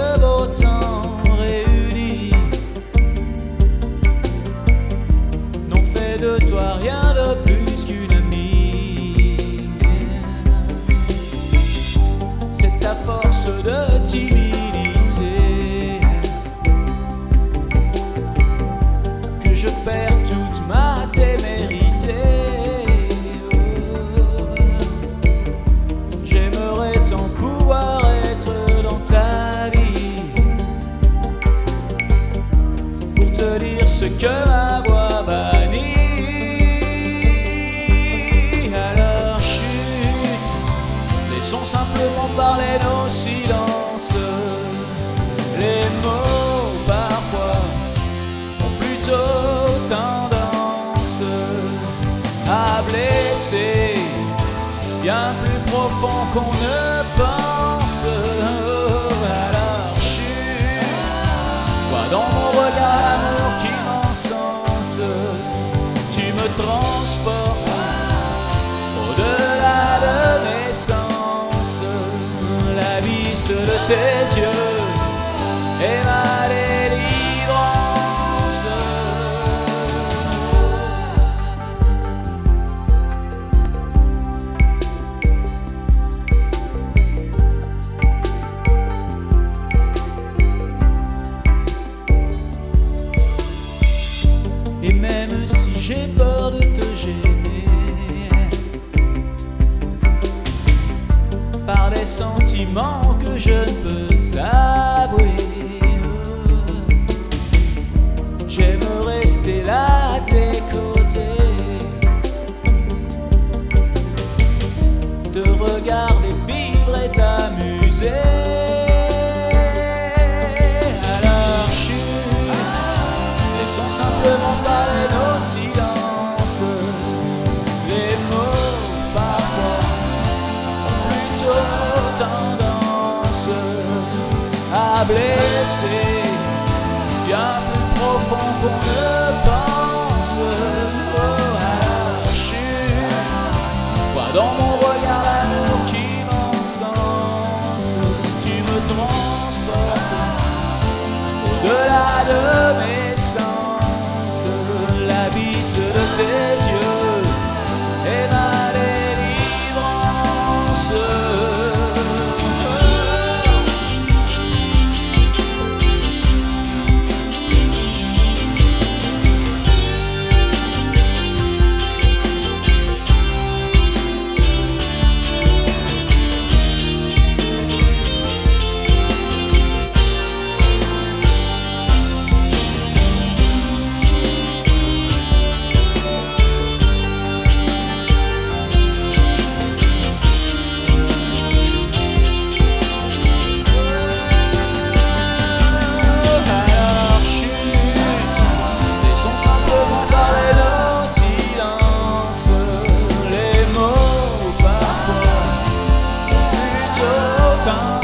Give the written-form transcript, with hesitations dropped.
le beau temps réunis n'ont fait de toi rien de plus qu'une amie. C'est ta force de timidité que je perds toute ma témérité. J'aimerais tant pouvoir être dans ta vie pour te dire ce que ma voix bannit. Alors chut, laissons simplement parler nos silences. Les mots parfois ont plutôt tendance à blesser bien plus profond qu'on ne pense. Alors chut, vois dans mon regard l'amour qui m'encense. Tu me transportes au-delà de mes sens. L'abysse de tes yeux est ma délivrance. Et même si j'ai peur de te gêner par des sentiments que je ne peux avouer, j'aime rester là à tes côtés, te regarder vivre et t'amuser. Alors chut, laissons simplement parler nos silences. Les mots parfois ont plutôt tendance à blesser bien plus profond qu'on ne pense. Alors chut, vois dans mon regard l'amour qui m'encense. Tu me transportes au-delà de mes sens. L'abysse de tes yeux est ma délivrance. Time.